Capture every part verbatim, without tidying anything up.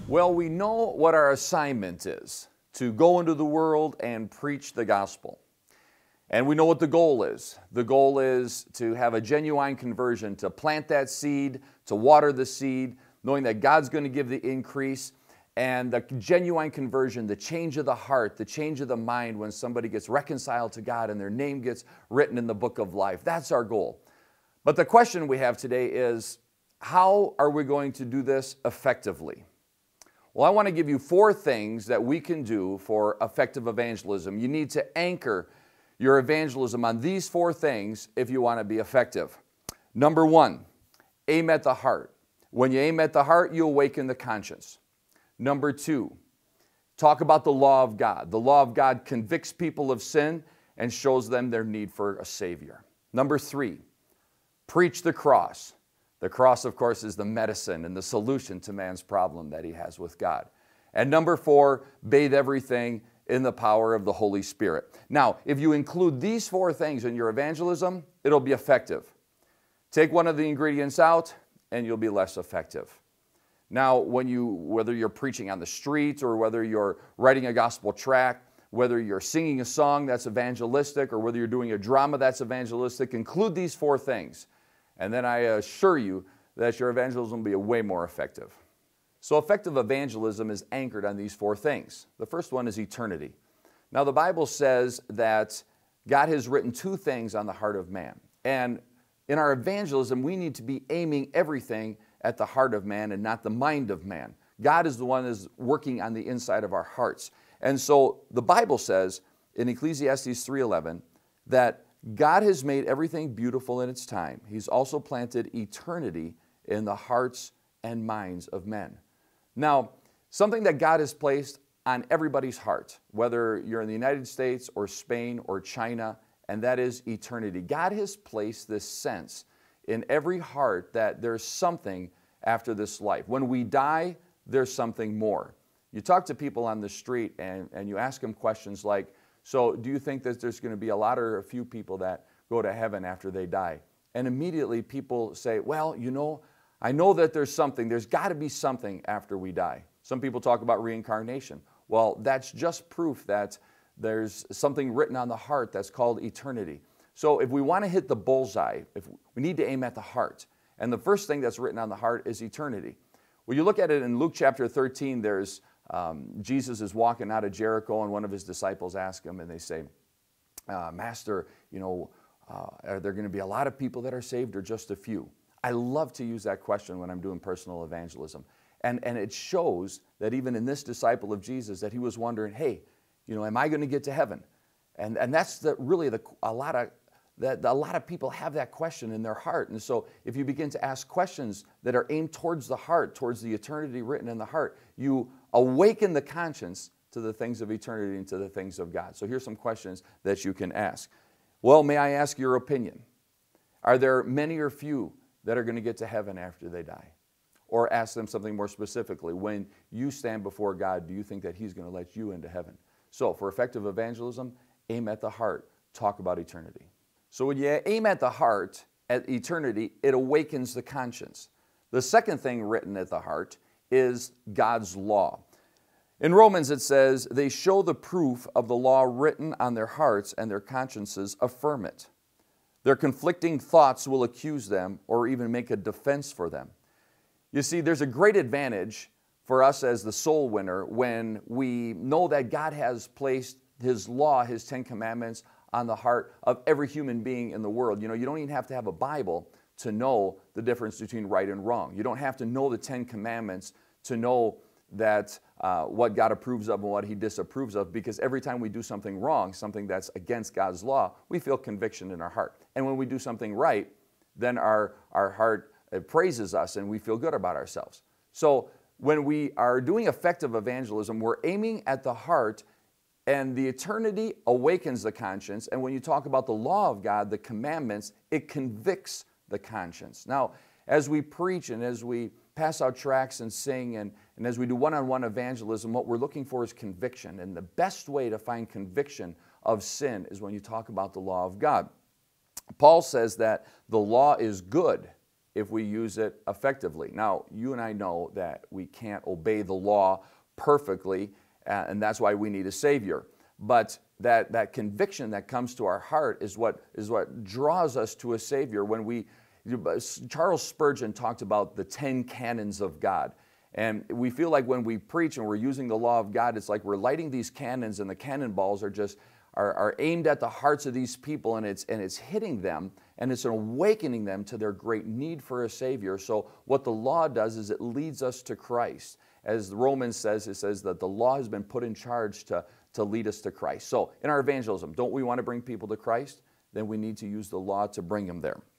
Well, we know what our assignment is, to go into the world and preach the gospel. And we know what the goal is. The goal is to have a genuine conversion, to plant that seed, to water the seed, knowing that God's going to give the increase, and the genuine conversion, the change of the heart, the change of the mind when somebody gets reconciled to God and their name gets written in the book of life. That's our goal. But the question we have today is, how are we going to do this effectively? Well, I want to give you four things that we can do for effective evangelism. You need to anchor your evangelism on these four things if you want to be effective. Number one, aim at the heart. When you aim at the heart, you awaken the conscience. Number two, talk about the law of God. The law of God convicts people of sin and shows them their need for a Savior. Number three, preach the cross. The cross, of course, is the medicine and the solution to man's problem that he has with God. And number four, bathe everything in the power of the Holy Spirit. Now, if you include these four things in your evangelism, it'll be effective. Take one of the ingredients out, and you'll be less effective. Now, when you, whether you're preaching on the street or whether you're writing a gospel tract, whether you're singing a song that's evangelistic or whether you're doing a drama that's evangelistic, include these four things. And then I assure you that your evangelism will be way more effective. So effective evangelism is anchored on these four things. The first one is eternity. Now the Bible says that God has written two things on the heart of man. And in our evangelism, we need to be aiming everything at the heart of man and not the mind of man. God is the one that is working on the inside of our hearts. And so the Bible says in Ecclesiastes three eleven that God has made everything beautiful in its time. He's also planted eternity in the hearts and minds of men. Now, something that God has placed on everybody's heart, whether you're in the United States or Spain or China, and that is eternity. God has placed this sense in every heart that there's something after this life. When we die, there's something more. You talk to people on the street and, and you ask them questions like, so do you think that there's going to be a lot or a few people that go to heaven after they die? And immediately people say, well, you know, I know that there's something. There's got to be something after we die. Some people talk about reincarnation. Well, that's just proof that there's something written on the heart that's called eternity. So if we want to hit the bullseye, if we need to aim at the heart. And the first thing that's written on the heart is eternity. Well, you look at it in Luke chapter thirteen, there's Um, Jesus is walking out of Jericho and one of his disciples ask him and they say, uh, Master, you know, uh, are there going to be a lot of people that are saved or just a few? I love to use that question when I'm doing personal evangelism. And, and it shows that even in this disciple of Jesus that he was wondering, hey, you know, am I going to get to heaven? And, and that's the, really the, a lot of that a lot of people have that question in their heart. And so if you begin to ask questions that are aimed towards the heart, towards the eternity written in the heart, you awaken the conscience to the things of eternity and to the things of God. So here's some questions that you can ask. Well, may I ask your opinion? Are there many or few that are going to get to heaven after they die? Or ask them something more specifically. When you stand before God, do you think that He's going to let you into heaven? So for effective evangelism, aim at the heart. Talk about eternity. So when you aim at the heart, at eternity, it awakens the conscience. The second thing written at the heart is God's law. In Romans it says, they show the proof of the law written on their hearts and their consciences affirm it. Their conflicting thoughts will accuse them or even make a defense for them. You see, there's a great advantage for us as the soul winner when we know that God has placed His law, His Ten Commandments, on the heart of every human being in the world. You know, you don't even have to have a Bible to know the difference between right and wrong. You don't have to know the Ten Commandments to know that uh, what God approves of and what He disapproves of, because every time we do something wrong, something that's against God's law, we feel conviction in our heart. And when we do something right, then our, our heart uh, praises us and we feel good about ourselves. So when we are doing effective evangelism, we're aiming at the heart, and the eternity awakens the conscience. And when you talk about the law of God, the commandments, it convicts the conscience. Now, as we preach and as we pass out tracts and sing and, and as we do one-on-one evangelism, what we're looking for is conviction. And the best way to find conviction of sin is when you talk about the law of God. Paul says that the law is good if we use it effectively. Now, you and I know that we can't obey the law perfectly, uh, and that's why we need a Savior. But that, that conviction that comes to our heart is what, is what draws us to a Savior. When we, Charles Spurgeon talked about the ten cannons of God. And we feel like when we preach and we're using the law of God, it's like we're lighting these cannons, and the cannonballs are just are, are aimed at the hearts of these people, and it's and it's hitting them, and it's awakening them to their great need for a Savior. So what the law does is it leads us to Christ. As Romans says, it says that the law has been put in charge to, to lead us to Christ. So in our evangelism, don't we want to bring people to Christ? Then we need to use the law to bring them there.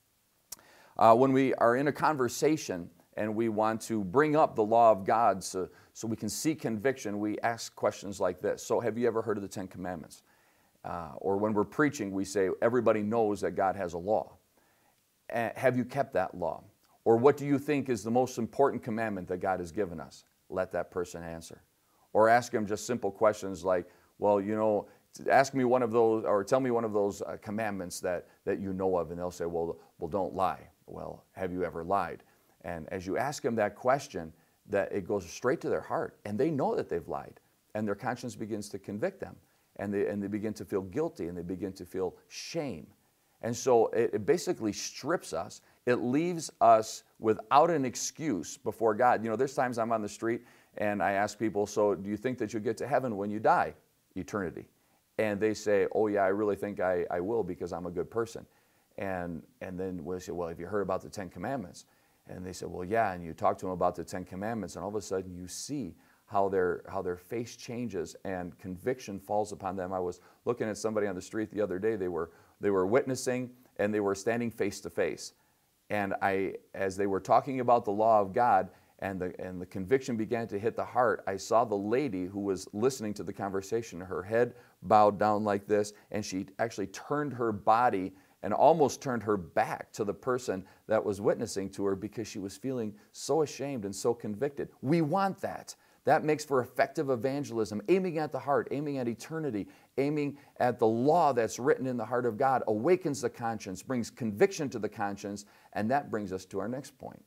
Uh, when we are in a conversation and we want to bring up the law of God so, so we can see conviction, we ask questions like this. So have you ever heard of the Ten Commandments? Uh, or when we're preaching, we say, everybody knows that God has a law. Uh, have you kept that law? Or what do you think is the most important commandment that God has given us? Let that person answer. Or ask them just simple questions like, well, you know, ask me one of those, or tell me one of those uh, commandments that, that you know of. And they'll say, well, well, don't lie. Well, have you ever lied? And as you ask them that question, that it goes straight to their heart, and they know that they've lied, and their conscience begins to convict them, and they, and they begin to feel guilty, and they begin to feel shame. And so it, it basically strips us. It leaves us without an excuse before God. You know, there's times I'm on the street, and I ask people, so do you think that you'll get to heaven when you die? Eternity. And they say, oh yeah, I really think I, I will because I'm a good person. And, and then we'll say, well, have you heard about the Ten Commandments? And they said, well, yeah, and you talk to them about the Ten Commandments, and all of a sudden you see how their, how their face changes and conviction falls upon them. I was looking at somebody on the street the other day. They were, they were witnessing, and they were standing face to face. And I, as they were talking about the law of God, and the, and the conviction began to hit the heart, I saw the lady who was listening to the conversation, her head bowed down like this, and she actually turned her body and almost turned her back to the person that was witnessing to her because she was feeling so ashamed and so convicted. We want that. That makes for effective evangelism, aiming at the heart, aiming at eternity, aiming at the law that's written in the heart of God, awakens the conscience, brings conviction to the conscience, and that brings us to our next point.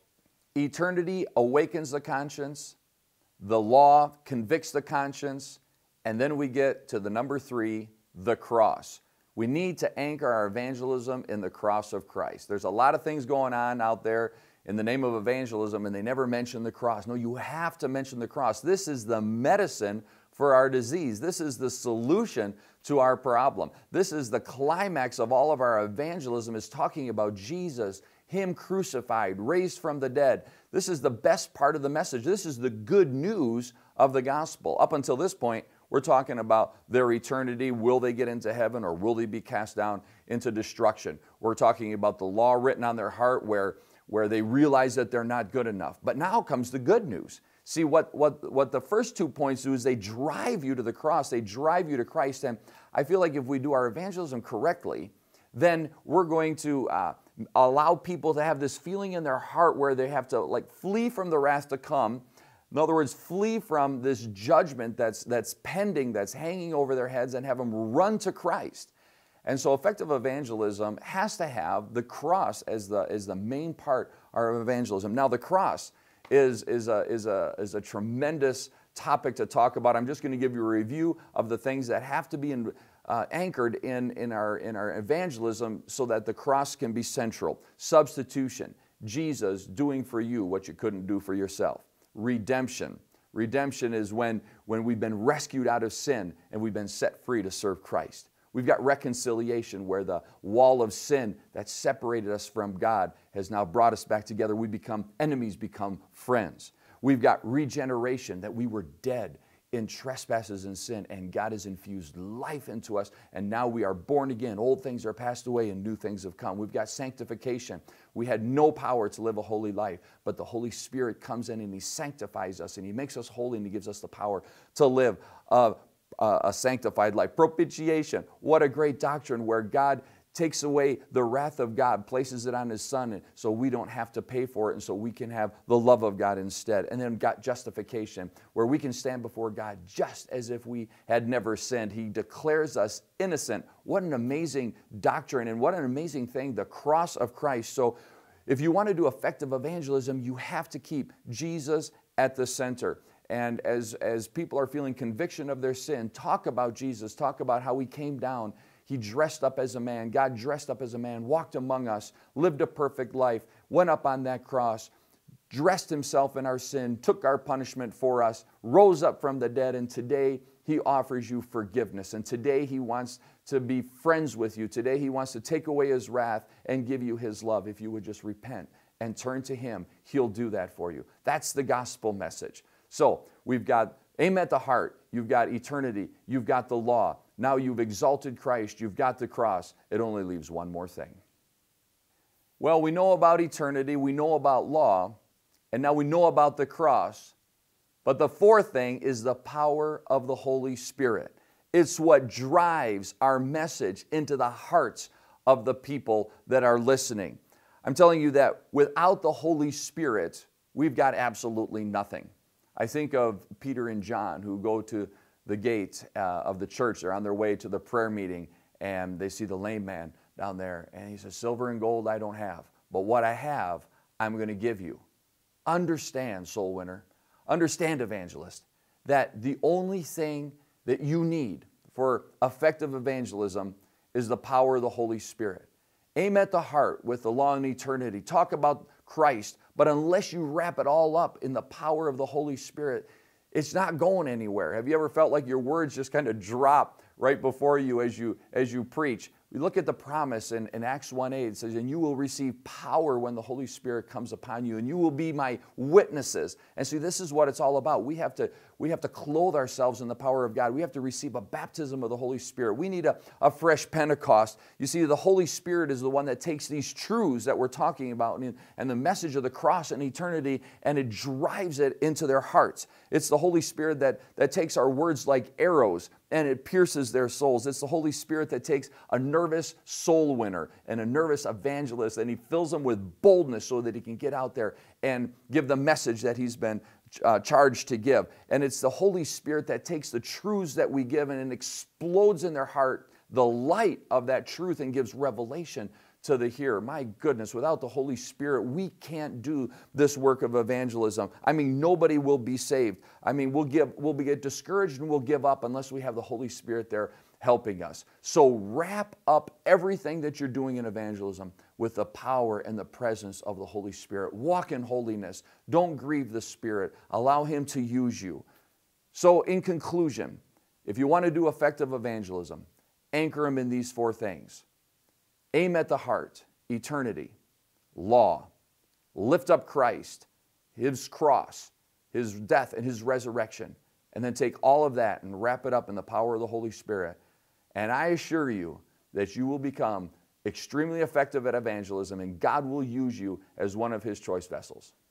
Eternity awakens the conscience, the law convicts the conscience, and then we get to the number three, the cross. We need to anchor our evangelism in the cross of Christ. There's a lot of things going on out there in the name of evangelism, and they never mention the cross. No, you have to mention the cross. This is the medicine for our disease. This is the solution to our problem. This is the climax of all of our evangelism, is talking about Jesus, Him crucified, raised from the dead. This is the best part of the message. This is the good news of the gospel. Up until this point, we're talking about their eternity. Will they get into heaven, or will they be cast down into destruction? We're talking about the law written on their heart where, where they realize that they're not good enough. But now comes the good news. See, what, what, what the first two points do is they drive you to the cross. They drive you to Christ. And I feel like if we do our evangelism correctly, then we're going to uh, allow people to have this feeling in their heart where they have to like flee from the wrath to come. In other words, flee from this judgment that's, that's pending, that's hanging over their heads, and have them run to Christ. And so effective evangelism has to have the cross as the, as the main part of evangelism. Now the cross is, is, a, is, a, is a tremendous topic to talk about. I'm just going to give you a review of the things that have to be in, uh, anchored in, in, our, in our evangelism so that the cross can be central. Substitution, Jesus doing for you what you couldn't do for yourself. Redemption. Redemption is when, when we've been rescued out of sin and we've been set free to serve Christ. We've got reconciliation, where the wall of sin that separated us from God has now brought us back together. We become enemies, become friends. We've got regeneration, that we were dead in trespasses and sin, and God has infused life into us, and now we are born again. Old things are passed away and new things have come. We've got sanctification. We had no power to live a holy life, but the Holy Spirit comes in and He sanctifies us, and He makes us holy, and He gives us the power to live a, a, a sanctified life. Propitiation, what a great doctrine, where God takes away the wrath of God, places it on His Son, so we don't have to pay for it, and so we can have the love of God instead. And then got justification, where we can stand before God just as if we had never sinned. He declares us innocent. What an amazing doctrine, and what an amazing thing, the cross of Christ. So if you want to do effective evangelism, you have to keep Jesus at the center. And as, as people are feeling conviction of their sin, talk about Jesus, talk about how He came down. He dressed up as a man. God dressed up as a man, walked among us, lived a perfect life, went up on that cross, dressed Himself in our sin, took our punishment for us, rose up from the dead, and today He offers you forgiveness. And today He wants to be friends with you. Today He wants to take away His wrath and give you His love. If you would just repent and turn to Him, He'll do that for you. That's the gospel message. So we've got aim at the heart. You've got eternity. You've got the law. Now you've exalted Christ. You've got the cross. It only leaves one more thing. Well, we know about eternity. We know about law. And now we know about the cross. But the fourth thing is the power of the Holy Spirit. It's what drives our message into the hearts of the people that are listening. I'm telling you that without the Holy Spirit, we've got absolutely nothing. I think of Peter and John who go to the gate uh, of the church. They're on their way to the prayer meeting, and they see the lame man down there. And he says, silver and gold I don't have, but what I have, I'm going to give you. Understand, soul winner, understand, evangelist, that the only thing that you need for effective evangelism is the power of the Holy Spirit. Aim at the heart with the law and eternity. Talk about Christ, but unless you wrap it all up in the power of the Holy Spirit, it's not going anywhere. Have you ever felt like your words just kind of drop right before you as you, as you preach? We look at the promise in, in Acts one eight. It says, and you will receive power when the Holy Spirit comes upon you, and you will be my witnesses. And see, this is what it's all about. We have to, we have to clothe ourselves in the power of God. We have to receive a baptism of the Holy Spirit. We need a, a fresh Pentecost. You see, the Holy Spirit is the one that takes these truths that we're talking about and, and the message of the cross and eternity, and it drives it into their hearts. It's the Holy Spirit that, that takes our words like arrows and it pierces their souls. It's the Holy Spirit that takes a nervous soul winner and a nervous evangelist, and He fills them with boldness so that he can get out there and give the message that he's been uh, charged to give. And it's the Holy Spirit that takes the truths that we give and it explodes in their heart the light of that truth and gives revelation to the hearer. My goodness, without the Holy Spirit, we can't do this work of evangelism. I mean, nobody will be saved. I mean, we'll give, we'll be get discouraged and we'll give up unless we have the Holy Spirit there helping us. So wrap up everything that you're doing in evangelism with the power and the presence of the Holy Spirit. Walk in holiness. Don't grieve the Spirit. Allow Him to use you. So in conclusion, if you want to do effective evangelism, anchor Him in these four things. Aim at the heart, eternity, law, lift up Christ, His cross, His death and His resurrection, and then take all of that and wrap it up in the power of the Holy Spirit. And I assure you that you will become extremely effective at evangelism, and God will use you as one of His choice vessels.